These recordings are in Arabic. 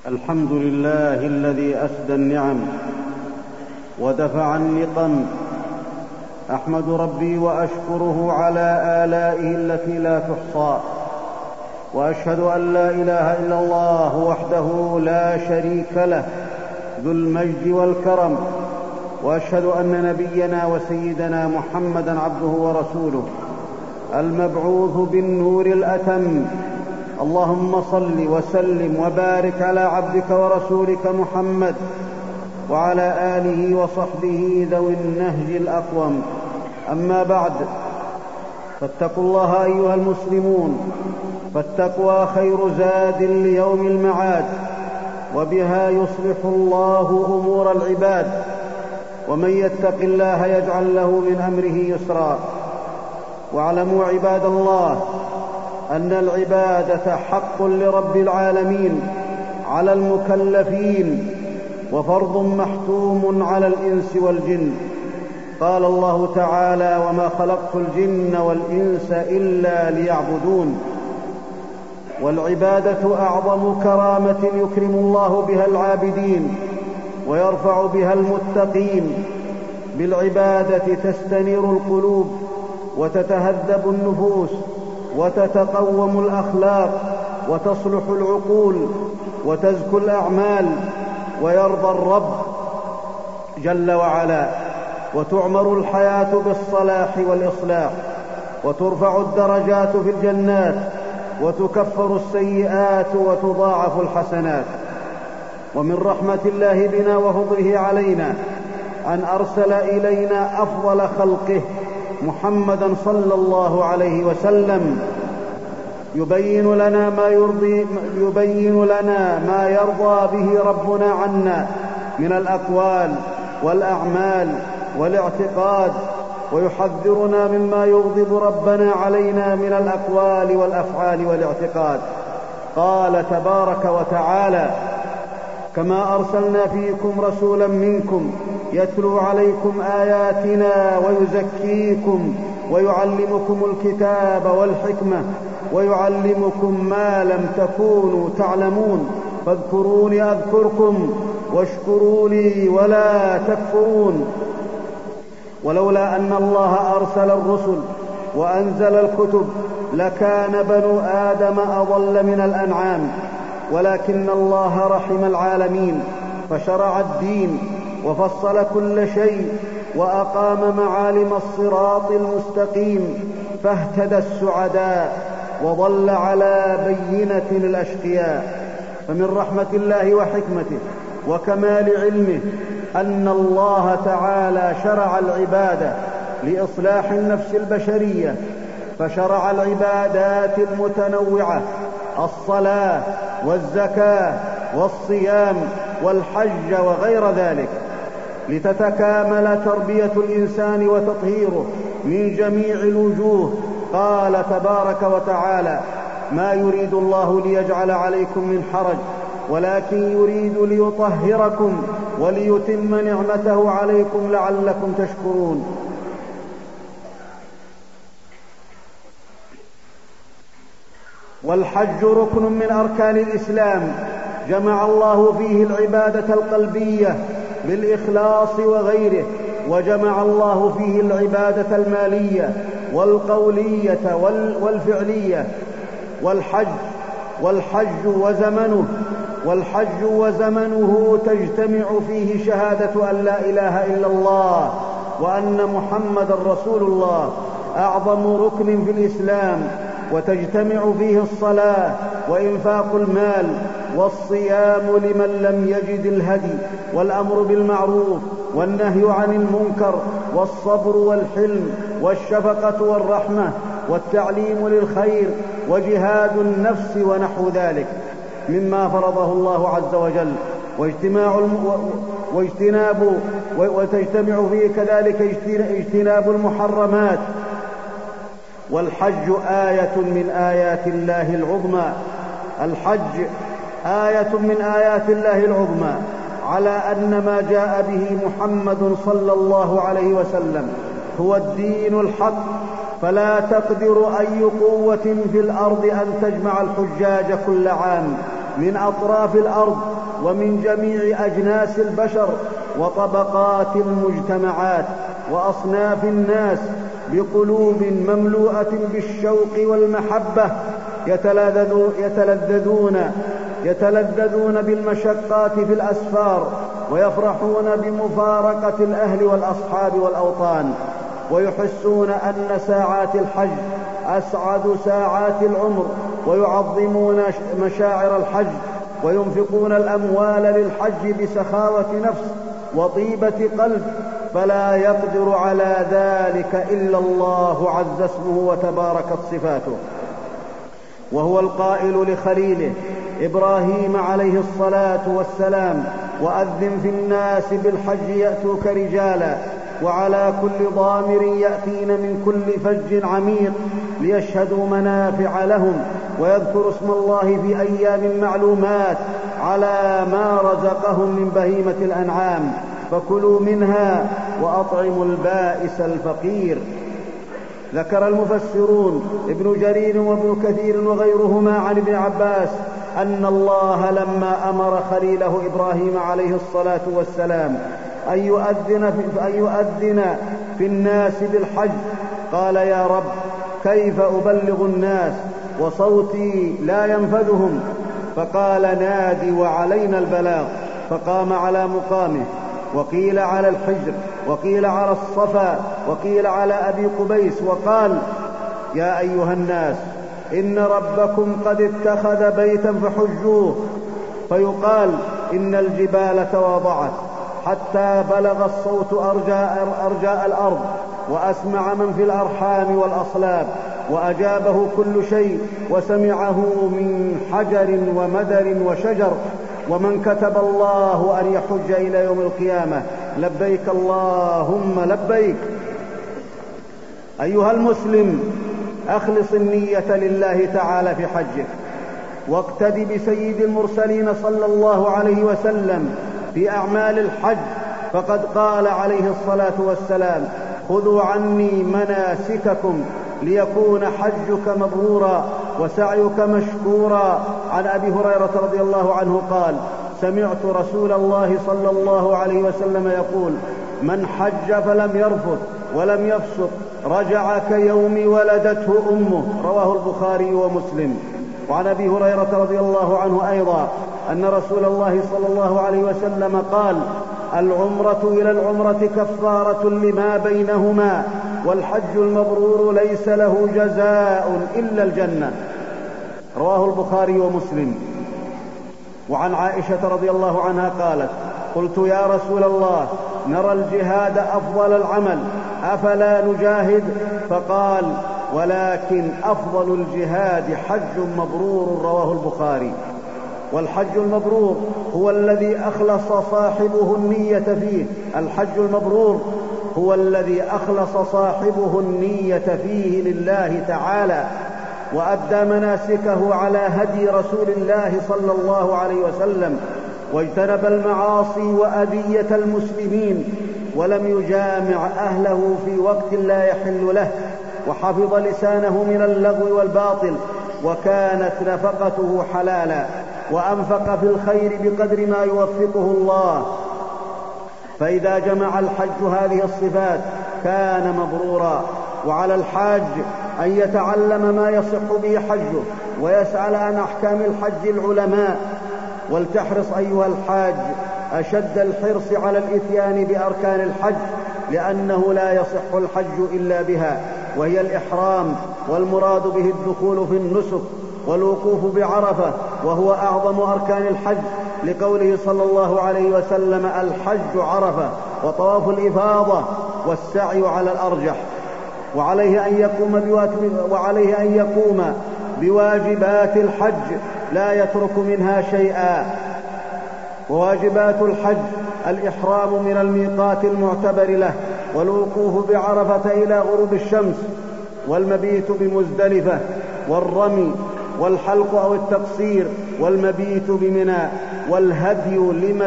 الحمد لله الذي أسدى النعم ودفع النقم. أحمد ربي وأشكره على آلائه التي لا تحصى، وأشهد أن لا إله إلا الله وحده لا شريك له ذو المجد والكرم، وأشهد أن نبينا وسيدنا محمدًا عبده ورسوله المبعوث بالنور الأتم. اللهم صل وسلم وبارك على عبدك ورسولك محمد وعلى آله وصحبه ذوي النهج الأقوم. أما بعد، فاتقوا الله أيها المسلمون، فالتقوى خير زاد ليوم المعاد، وبها يصلح الله أمور العباد، ومن يتق الله يجعل له من أمره يسرا. واعلموا عباد الله أن العبادة حق لرب العالمين على المكلفين، وفرض محتوم على الإنس والجن. قال الله تعالى: وما خلقت الجن والإنس إلا ليعبدون. والعبادة أعظم كرامة يكرم الله بها العابدين ويرفع بها المتقين. بالعبادة تستنير القلوب وتتهذب النفوس وتتقوم الأخلاق وتصلح العقول وتزكو الأعمال، ويرضى الرب جل وعلا، وتعمر الحياة بالصلاح والإصلاح، وترفع الدرجات في الجنات، وتكفر السيئات وتضاعف الحسنات. ومن رحمة الله بنا وفضله علينا أن أرسل إلينا أفضل خلقه محمدًا صلى الله عليه وسلم يبين لنا ما يرضى به ربنا عنا من الأقوال والأعمال والاعتقاد، ويحذرنا مما يغضب ربنا علينا من الأقوال والأفعال والاعتقاد. قال تبارك وتعالى: كما أرسلنا فيكم رسولا منكم يتلو عليكم آياتنا ويزكيكم ويعلمكم الكتاب والحكمة ويعلمكم ما لم تكونوا تعلمون، فاذكروني أذكركم واشكروا لي ولا تكفرون. ولولا أن الله أرسل الرسل وأنزل الكتب لكان بنو آدم أضل من الأنعام، ولكن الله رحم العالمين فشرع الدين وفصل كل شيء وأقام معالم الصراط المستقيم، فاهتدى السعداء وضل على بينة الأشقياء. فمن رحمة الله وحكمته وكمال علمه أن الله تعالى شرع العبادة لإصلاح النفس البشرية، فشرع العبادات المتنوعة: الصلاة والزكاة والصيام والحج وغير ذلك، لتتكامل تربية الإنسان وتطهيره من جميع الوجوه. قال تبارك وتعالى: ما يريد الله ليجعل عليكم من حرج ولكن يريد ليطهركم وليتم نعمته عليكم لعلكم تشكرون. والحج ركن من أركان الإسلام، جمع الله فيه العبادة القلبية بالإخلاص وغيره، وجمع الله فيه العبادة المالية والقولية والفعلية. والحج وزمنه تجتمع فيه شهادة أن لا إله إلا الله وأن محمد رسول الله، أعظم ركن في الإسلام، وتجتمع فيه الصلاة وإنفاق المال والصيام لمن لم يجد الهدي، والأمر بالمعروف والنهي عن المنكر، والصبر والحلم والشفقة والرحمة والتعليم للخير وجهاد النفس ونحو ذلك مما فرضه الله عز وجل، وتجتمع فيه كذلك اجتناب المحرمات. والحج آية من آيات الله العظمى. الحج آية من آيات الله العظمى على أن ما جاء به محمد صلى الله عليه وسلم هو الدين الحق، فلا تقدر أي قوة في الأرض أن تجمع الحجاج كل عام من أطراف الأرض ومن جميع أجناس البشر وطبقات المجتمعات وأصناف الناس بقلوب مملوءة بالشوق والمحبة يتلذذون بالمشقات في الأسفار، ويفرحون بمفارقة الأهل والأصحاب والأوطان، ويحسون أن ساعات الحج أسعد ساعات العمر، ويعظمون مشاعر الحج، وينفقون الأموال للحج بسخاوة نفس وطيبة قلب، فلا يقدر على ذلك إلا الله عز اسمه وتباركت صفاته. وهو القائل لخليله إبراهيم عليه الصلاة والسلام: وأذن في الناس بالحج يأتوك رجالا وعلى كل ضامر يأتين من كل فج عميق ليشهدوا منافع لهم ويذكروا اسم الله في أيام معلومات على ما رزقهم من بهيمة الأنعام، فكلوا منها وأطعموا البائس الفقير. ذكر المفسرون ابن جرير وابن كثير وغيرهما عن ابن عباس أن الله لما أمر خليله إبراهيم عليه الصلاة والسلام أن يؤذن في الناس بالحج قال: يا رب، كيف أبلغ الناس وصوتي لا ينفذهم؟ فقال: نادي وعلينا البلاغ. فقام على مقامه، وقيل على الحجر، وقيل على الصفا، وقيل على أبي قبيس، وقال: يا أيها الناس، إن ربكم قد اتخذ بيتا فحجوه. فيقال: إن الجبال تواضعت حتى بلغ الصوت أرجاء الأرض، وأسمع من في الأرحام والأصلاب، وأجابه كل شيء، وسمعه من حجر ومدر وشجر. ومن كتب الله أن يحج إلى يوم القيامة لبيك اللهم لبيك. أيها المسلم، أخلص النية لله تعالى في حجك، واقتد بسيد المرسلين صلى الله عليه وسلم في أعمال الحج، فقد قال عليه الصلاة والسلام: خذوا عني مناسككم ليكون حجك مبرورا وسعيك مشكورا. عن أبي هريرة رضي الله عنه قال: سمعت رسول الله صلى الله عليه وسلم يقول: من حج فلم يرفث ولم يفسق رجع كيوم ولدته أمه. رواه البخاري ومسلم. وعن أبي هريرة رضي الله عنه أيضا أن رسول الله صلى الله عليه وسلم قال: العمرة إلى العمرة كفارة لما بينهما، والحج المبرور ليس له جزاء إلا الجنة. رواه البخاري ومسلم. وعن عائشة رضي الله عنها قالت: قلت: يا رسول الله، نرى الجهاد أفضل العمل، أفلا نجاهد؟ فقال: ولكن أفضل الجهاد حج مبرور. رواه البخاري. والحج المبرور هو الذي أخلص صاحبه النية فيه. الحج المبرور هو الذي أخلص صاحبه النية فيه لله تعالى، وأدى مناسكه على هدي رسول الله صلى الله عليه وسلم، واجتنب المعاصي وأذية المسلمين، ولم يجامع أهله في وقت لا يحل له، وحفظ لسانه من اللغو والباطل، وكانت نفقته حلالا، وأنفق في الخير بقدر ما يوفقه الله. فإذا جمع الحج هذه الصفات كان مبرورا. وعلى الحاج أن يتعلم ما يصح به حجه، ويسأل عن أحكام الحج العلماء. ولتحرص أيها الحاج أشد الحرص على الإتيان بأركان الحج، لأنه لا يصح الحج إلا بها، وهي الإحرام، والمراد به الدخول في النسك، والوقوف بعرفة، وهو أعظم أركان الحج، لقوله صلى الله عليه وسلم: الحج عرفة، وطواف الإفاضة، والسعي على الأرجح. وعليه أن يقوم بواجبات الحج لا يترك منها شيئا. وواجبات الحج: الإحرام من الميقات المعتبر له، والوقوف بعرفة إلى غروب الشمس، والمبيت بمزدلفة، والرمي، والحلق أو التقصير، والمبيت بمنى، والهدي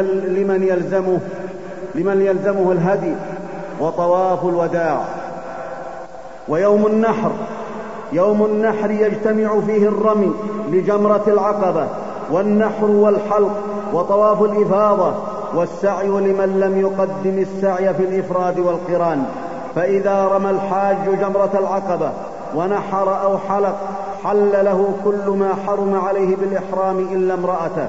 لمن يلزمه الهدي، وطواف الوداع. ويوم النحر: يوم النحر يجتمع فيه الرمي لجمرة العقبة، والنحر والحلق وطواف الإفاضة والسعي لمن لم يقدم السعي في الإفراد والقران. فإذا رمى الحاج جمرة العقبة ونحر أو حلق حل له كل ما حرم عليه بالإحرام إلا امرأته.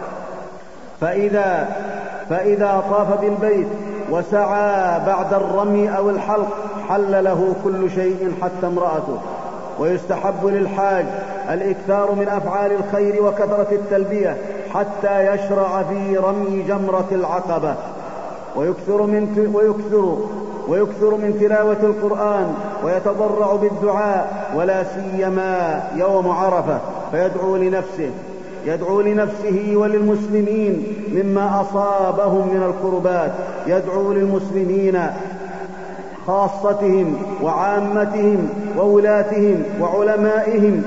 فإذا طاف بالبيت وسعى بعد الرمي أو الحلق حل له كل شيء حتى امرأته. ويستحب للحاج الإكثار من أفعال الخير وكثرة التلبية حتى يشرع في رمي جمرة العقبة، ويكثر من تلاوة القرآن ويتضرع بالدعاء، ولا سيما يوم عرفة، يدعو لنفسه وللمسلمين مما أصابهم من الكربات، يدعو للمسلمين خاصتهم وعامتهم وولاتهم وعلمائهم،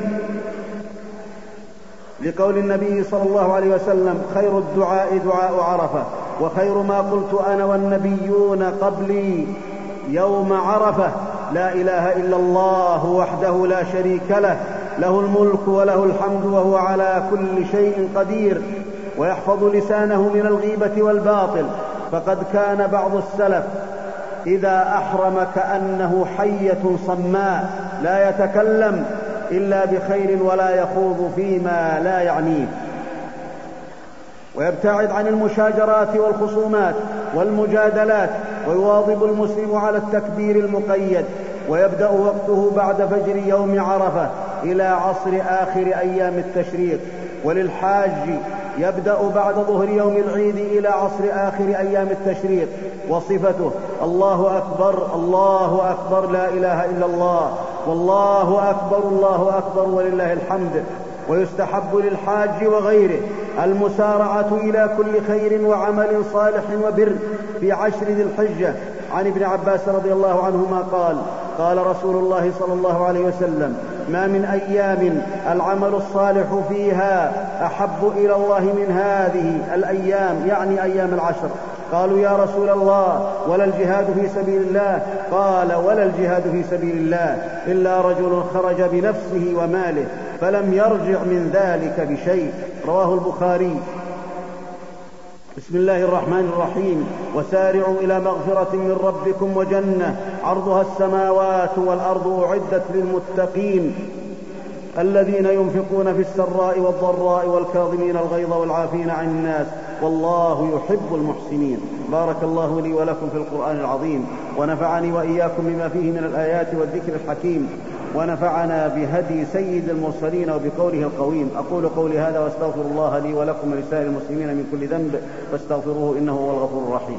لقول النبي صلى الله عليه وسلم: خير الدعاء دعاء عرفة، وخير ما قلت أنا والنبيون قبلي يوم عرفة: لا إله إلا الله وحده لا شريك له، له الملك وله الحمد وهو على كل شيء قدير، ويحفظ لسانه من الغيبة والباطل. فقد كان بعض السلف إذا أحرم كأنه حية صماء لا يتكلم إلا بخير ولا يخوض فيما لا يعنيه، ويبتعد عن المشاجرات والخصومات والمجادلات، ويواظب المسلم على التكبير المقيد، ويبدأ وقته بعد فجر يوم عرفة إلى عصر آخر أيام التشريق. وللحاج يبدأ بعد ظهر يوم العيد إلى عصر آخر أيام التشريق. وصفته: الله أكبر الله أكبر لا إله إلا الله، والله أكبر الله أكبر ولله الحمد. ويستحب للحاج وغيره المسارعة إلى كل خير وعمل صالح وبر في عشر ذي الحجة. عن ابن عباس رضي الله عنهما قال: قال رسول الله صلى الله عليه وسلم: ما من أيام العمل الصالح فيها أحب إلى الله من هذه الأيام، يعني أيام العشر. قالوا: يا رسول الله ولا الجهاد في سبيل الله؟ قال: ولا الجهاد في سبيل الله إلا رجل خرج بنفسه وماله فلم يرجع من ذلك بشيء. رواه البخاري. بسم الله الرحمن الرحيم. وسارعوا إلى مغفرة من ربكم وجنة عرضها السماوات والأرض أعدت للمتقين الذين ينفقون في السراء والضراء والكاظمين الغيظ والعافين عن الناس والله يحب المحسنين. بارك الله لي ولكم في القرآن العظيم، ونفعني وإياكم بما فيه من الآيات والذكر الحكيم، ونفعنا بهدي سيد المرسلين وبقوله القويم. أقول قولي هذا واستغفر الله لي ولكم ولسائر المسلمين من كل ذنب فاستغفروه إنه هو الغفور الرحيم.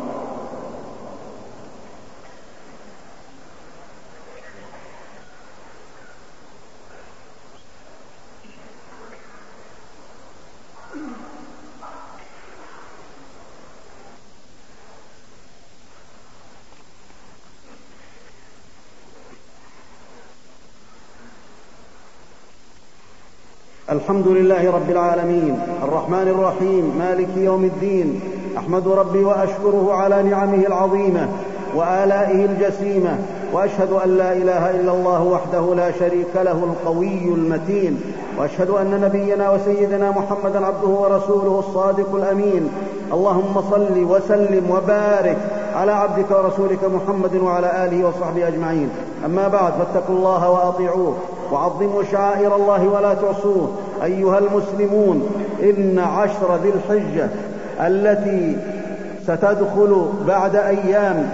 الحمد لله رب العالمين الرحمن الرحيم مالك يوم الدين. أحمد ربي وأشكره على نعمه العظيمة وآلائه الجسيمة، وأشهد أن لا إله إلا الله وحده لا شريك له القوي المتين، وأشهد أن نبينا وسيدنا محمدا عبده ورسوله الصادق الأمين. اللهم صل وسلم وبارك على عبدك ورسولك محمد وعلى آله وصحبه أجمعين. أما بعد، فاتقوا الله وأطيعوه وعظموا شعائر الله ولا تعصوه. أيها المسلمون، إن عشر ذي الحجة التي ستدخل بعد أيام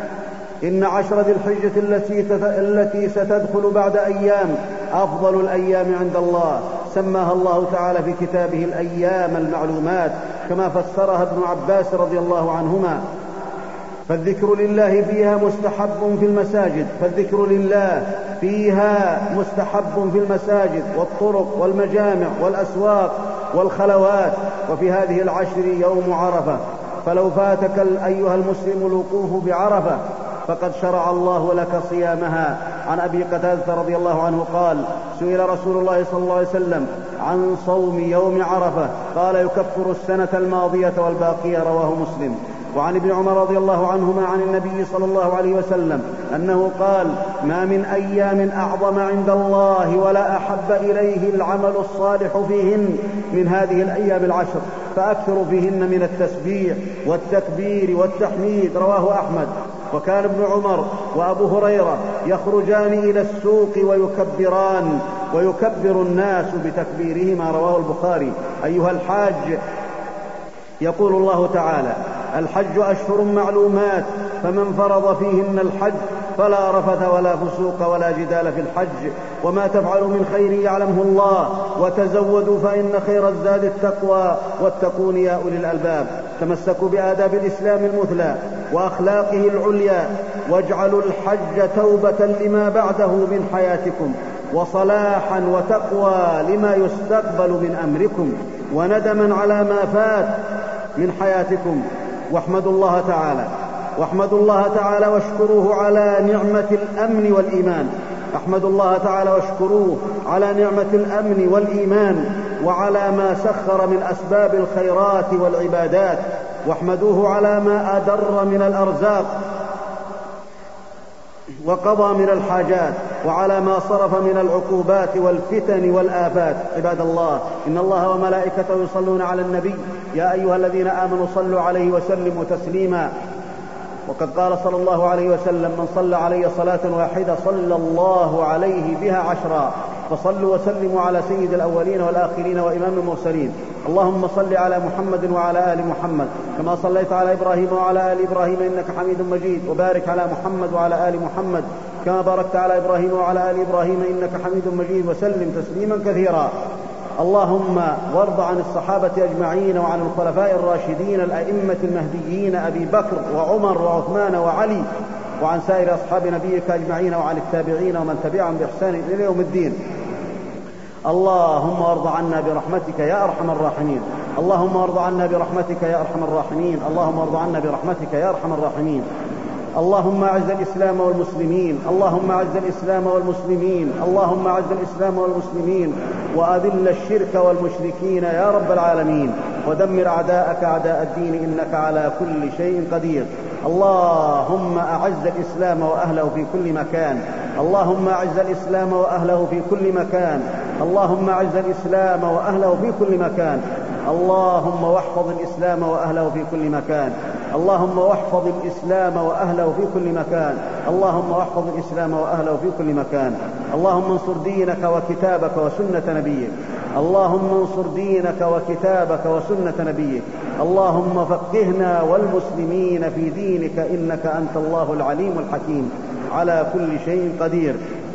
التي ستدخل بعد أيام أفضل الأيام عند الله. سماها الله تعالى في كتابه الأيام المعلومات كما فسرها ابن عباس رضي الله عنهما. فالذكر لله فيها مستحب في المساجد والطرق والمجامع والأسواق والخلوات. وفي هذه العشر يوم عرفة، فلو فاتك أيها المسلم الوقوف بعرفة فقد شرع الله لك صيامها. عن أبي قتادة رضي الله عنه قال: سئل رسول الله صلى الله عليه وسلم عن صوم يوم عرفة قال: يكفر السنة الماضية والباقية. رواه مسلم. وعن ابن عمر رضي الله عنهما عن النبي صلى الله عليه وسلم أنه قال: ما من أيام أعظم عند الله ولا أحب إليه العمل الصالح فيهن من هذه الأيام العشر، فأكثروا فيهن من التسبيح والتكبير والتحميد. رواه أحمد. وكان ابن عمر وأبو هريرة يخرجان إلى السوق ويكبر الناس بتكبيرهما. رواه البخاري. أيها الحاج، يقول الله تعالى: الحج أشهر معلومات، فمن فرض فيهن الحج فلا رفث ولا فسوق ولا جدال في الحج، وما تفعلوا من خير يعلمه الله، وتزودوا فإن خير الزاد التقوى، واتقون يا أولي الألباب. تمسكوا بآداب الإسلام المثلى وأخلاقه العليا، واجعلوا الحج توبة لما بعده من حياتكم، وصلاحا وتقوى لما يستقبل من أمركم، وندما على ما فات من حياتكم. واحمدوا الله تعالى واشكروه على نعمة الأمن والإيمان. احمدوا الله تعالى واشكروه على نعمة الأمن والإيمان، وعلى ما سخر من أسباب الخيرات والعبادات. واحمدوه على ما أدر من الأرزاق وقضى من الحاجات، وعلى ما صرف من العقوبات والفتن والآفات. عباد الله، إن الله وملائكته يصلون على النبي، يا أيها الذين آمنوا صلوا عليه وسلموا تسليما. وقد قال صلى الله عليه وسلم: من صلى علي صلاة واحدة صلى الله عليه بها 10. فصلوا وسلموا على سيد الأولين والآخرين وإمام المرسلين. اللهم صل على محمد وعلى آل محمد كما صليت على إبراهيم وعلى آل إبراهيم إنك حميد مجيد، وبارك على محمد وعلى آل محمد كما باركت على إبراهيم وعلى آل إبراهيم إنك حميد مجيد، وسلم تسليما كثيرا. اللهم وارض عن الصحابة أجمعين، وعن الخلفاء الراشدين الأئمة المهديين أبي بكر وعمر وعثمان وعلي، وعن سائر أصحاب نبيك أجمعين، وعن التابعين ومن تبعهم بإحسان إلى يوم الدين. اللهم وارض عنا برحمتك يا أرحم الراحمين. اللهم وارض عنا برحمتك يا أرحم الراحمين. اللهم وارض عنا برحمتك يا أرحم الراحمين. اللهم أعز الإسلام والمسلمين. اللهم أعز الإسلام والمسلمين. اللهم أعز الإسلام والمسلمين، وأذل الشرك والمشركين يا رب العالمين، ودمر أعداءك أعداء الدين، إنك على كل شيء قدير. اللهم أعز الإسلام وأهله في كل مكان. اللهم أعز الإسلام وأهله في كل مكان. اللهم أعز الإسلام وأهله في كل مكان. اللهم واحفظ الإسلام وأهله في كل مكان. اللهم واحفظ الإسلام وأهله في كل مكان. اللهم واحفظ الإسلام وأهله في كل مكان. اللهم انصر دينك وكتابك وسنة نبيك. اللهم انصر دينك وكتابك وسنة نبيك. اللهم فقهنا والمسلمين في دينك، إنك أنت الله العليم الحكيم على كل شيء قدير.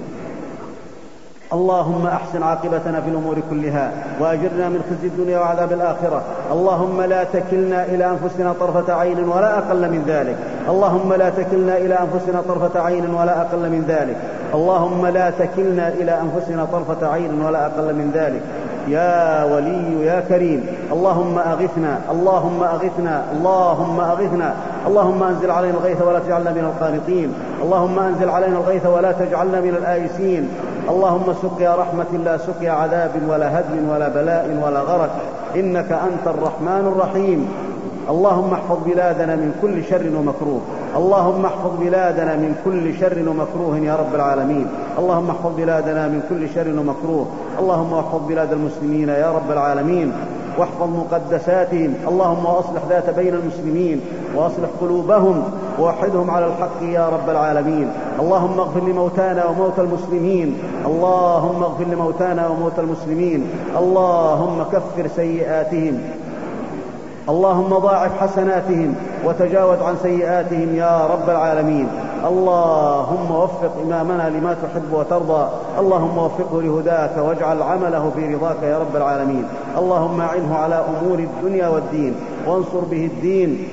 اللهم أحسن عاقبتنا في الأمور كلها، وأجرنا من خزي الدنيا وعذاب الآخرة. اللهم لا تكلنا إلى أنفسنا طرفة عين ولا أقل من ذلك. اللهم لا تكلنا إلى أنفسنا طرفة عين ولا أقل من ذلك. اللهم لا تكلنا إلى أنفسنا طرفة عين ولا أقل من ذلك. يا ولي يا كريم، اللهم أغثنا، اللهم أغثنا، اللهم أغثنا. اللهم أنزل علينا الغيث ولا تجعلنا من القانطين. اللهم أنزل علينا الغيث ولا تجعلنا من الآيسين. اللهم سقيا رحمة لا سقيا عذاب ولا هدم ولا بلاء ولا غرق، إنك أنت الرحمن الرحيم. اللهم احفظ بلادنا من كل شر ومكروه. اللهم احفظ بلادنا من كل شر ومكروه يا رب العالمين. اللهم احفظ بلادنا من كل شر ومكروه. اللهم احفظ بلاد المسلمين يا رب العالمين، واحفظ مقدساتهم. اللهم واصلح ذات بين المسلمين، واصلح قلوبهم، ووحدهم على الحق يا رب العالمين. اللهم اغفر لموتانا وموتى المسلمين. اللهم اغفر لموتانا وموتى المسلمين. اللهم كفر سيئاتهم. اللهم ضاعف حسناتهم وتجاوز عن سيئاتهم يا رب العالمين. اللهم وفق إمامنا لما تحب وترضى. اللهم وفقه لهداك، واجعل عمله في رضاك يا رب العالمين. اللهم أعنه على أمور الدنيا والدين، وانصر به الدين.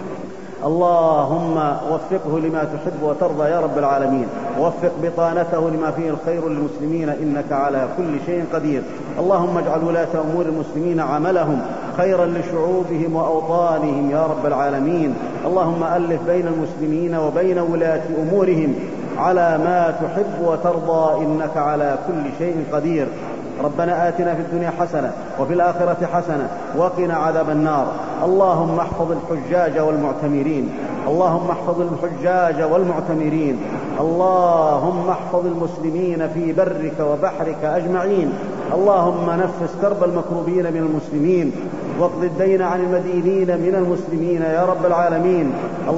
اللهم وفقه لما تحب وترضى يا رب العالمين، ووفق بطانته لما فيه الخير للمسلمين، إنك على كل شيء قدير. اللهم اجعل ولاة أمور المسلمين عملهم خيرا لشعوبهم وأوطانهم يا رب العالمين. اللهم ألف بين المسلمين وبين ولاة أمورهم على ما تحب وترضى، إنك على كل شيء قدير. ربنا آتنا في الدنيا حسنة وفي الآخرة حسنة وقنا عذاب النار. اللهم احفظ الحجاج والمعتمرين، اللهم احفظ الحجاج والمعتمرين، اللهم احفظ المسلمين في برك وبحرك أجمعين. اللهم نفس كرب المكروبين من المسلمين، واقض الدين عن المدينين من المسلمين يا رب العالمين.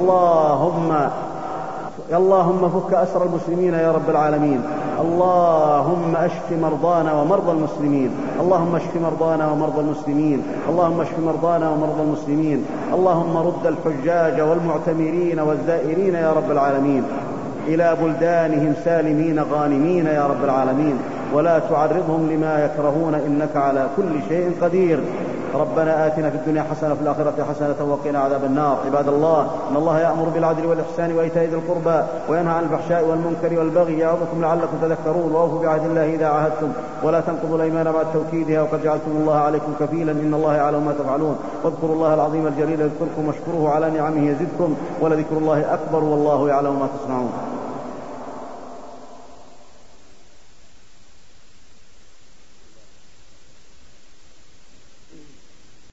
اللهم فك أسر المسلمين يا رب العالمين. اللهم اشف مرضانا ومرضى المسلمين، اللهم اشف مرضانا ومرضى المسلمين، اللهم اشف مرضانا ومرضى المسلمين. اللهم رد الحجاج والمعتمرين والزائرين يا رب العالمين إلى بلدانهم سالمين غانمين يا رب العالمين، ولا تعرضهم لما يكرهون إنك على كل شيء قدير. ربنا آتنا في الدنيا حسنة وفي الآخرة حسنة وقنا عذاب النار. عباد الله، إن الله يأمر بالعدل والإحسان وإيتاء ذي القربى وينهى عن الفحشاء والمنكر والبغي يعظكم لعلكم تذكرون. وأوفوا بعهد الله إذا عاهدتم ولا تنقضوا الأيمان بعد توكيدها وقد جعلتم الله عليكم كفيلا إن الله يعلم ما تفعلون. واذكروا الله العظيم الجليل يذكركم واشكروه على نعمه يزدكم ولذكر الله أكبر والله يعلم ما تصنعون.